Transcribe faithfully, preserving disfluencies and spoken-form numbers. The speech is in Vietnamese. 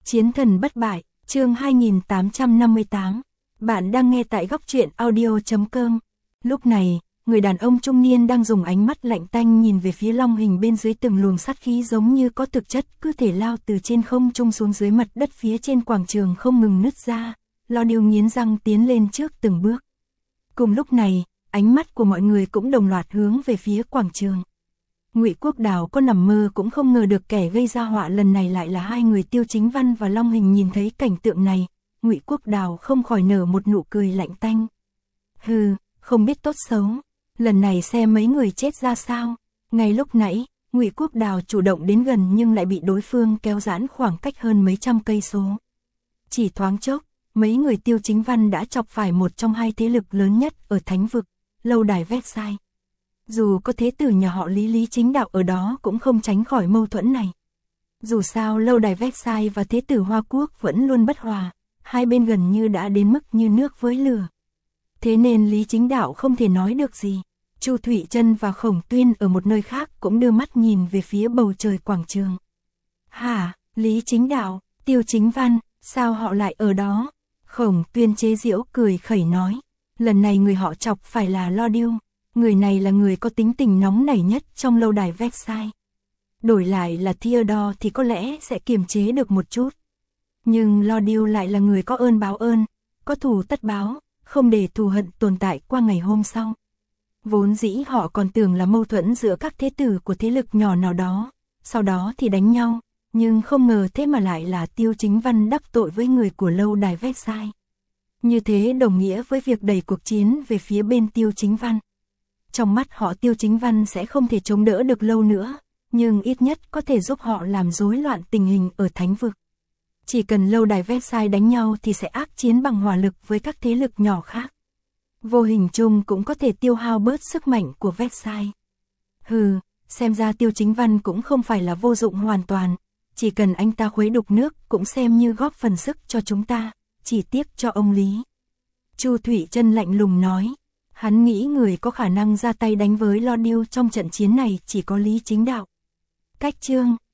Chiến thần bất bại, chương hai nghìn tám trăm năm mươi tám. Bạn đang nghe tại góc truyện audio chấm com. Lúc này, người đàn ông trung niên đang dùng ánh mắt lạnh tanh nhìn về phía Long Hình bên dưới, từng luồng sát khí giống như có thực chất cứ thể lao từ trên không trung xuống dưới mặt đất phía trên quảng trường không ngừng nứt ra. Lo Điêu nghiến răng tiến lên trước từng bước. Cùng lúc này, ánh mắt của mọi người cũng đồng loạt hướng về phía quảng trường. Ngụy Quốc Đào có nằm mơ cũng không ngờ được kẻ gây ra họa lần này lại là hai người Tiêu Chính Văn và Long Hình. Nhìn thấy cảnh tượng này, Ngụy Quốc Đào không khỏi nở một nụ cười lạnh tanh. Hừ, không biết tốt xấu, lần này xem mấy người chết ra sao. Ngay lúc nãy, Ngụy Quốc Đào chủ động đến gần nhưng lại bị đối phương kéo giãn khoảng cách hơn mấy trăm cây số. Chỉ thoáng chốc, mấy người Tiêu Chính Văn đã chọc phải một trong hai thế lực lớn nhất ở Thánh vực, lâu đài Versailles. Dù có thế tử nhà họ Lý Lý Chính Đạo ở đó cũng không tránh khỏi mâu thuẫn này. Dù sao lâu đài Versailles và thế tử Hoa Quốc vẫn luôn bất hòa, hai bên gần như đã đến mức như nước với lửa. Thế nên Lý Chính Đạo không thể nói được gì. Chu Thụy Trân và Khổng Tuyên ở một nơi khác cũng đưa mắt nhìn về phía bầu trời quảng trường. Hả, Lý Chính Đạo, Tiêu Chính Văn, sao họ lại ở đó? Khổng Tuyên chế giễu cười khẩy nói, lần này người họ chọc phải là Lo Điêu. Người này là người có tính tình nóng nảy nhất trong lâu đài Versailles. Đổi lại là Theodore thì có lẽ sẽ kiềm chế được một chút. Nhưng Lo Điêu lại là người có ơn báo ơn, có thù tất báo, không để thù hận tồn tại qua ngày hôm sau. Vốn dĩ họ còn tưởng là mâu thuẫn giữa các thế tử của thế lực nhỏ nào đó, sau đó thì đánh nhau, nhưng không ngờ thế mà lại là Tiêu Chính Văn đắc tội với người của lâu đài Versailles. Như thế đồng nghĩa với việc đẩy cuộc chiến về phía bên Tiêu Chính Văn. Trong mắt họ Tiêu Chính Văn sẽ không thể chống đỡ được lâu nữa, nhưng ít nhất có thể giúp họ làm rối loạn tình hình ở Thánh vực. Chỉ cần lâu đài Versailles đánh nhau thì sẽ ác chiến bằng hỏa lực với các thế lực nhỏ khác. Vô hình chung cũng có thể tiêu hao bớt sức mạnh của Versailles. Hừ, xem ra Tiêu Chính Văn cũng không phải là vô dụng hoàn toàn, chỉ cần anh ta khuấy đục nước cũng xem như góp phần sức cho chúng ta, chỉ tiếc cho ông Lý. Chu Thụy Trân lạnh lùng nói. Hắn nghĩ người có khả năng ra tay đánh với Lo Điêu trong trận chiến này chỉ có Lý Chính Đạo. Cách chương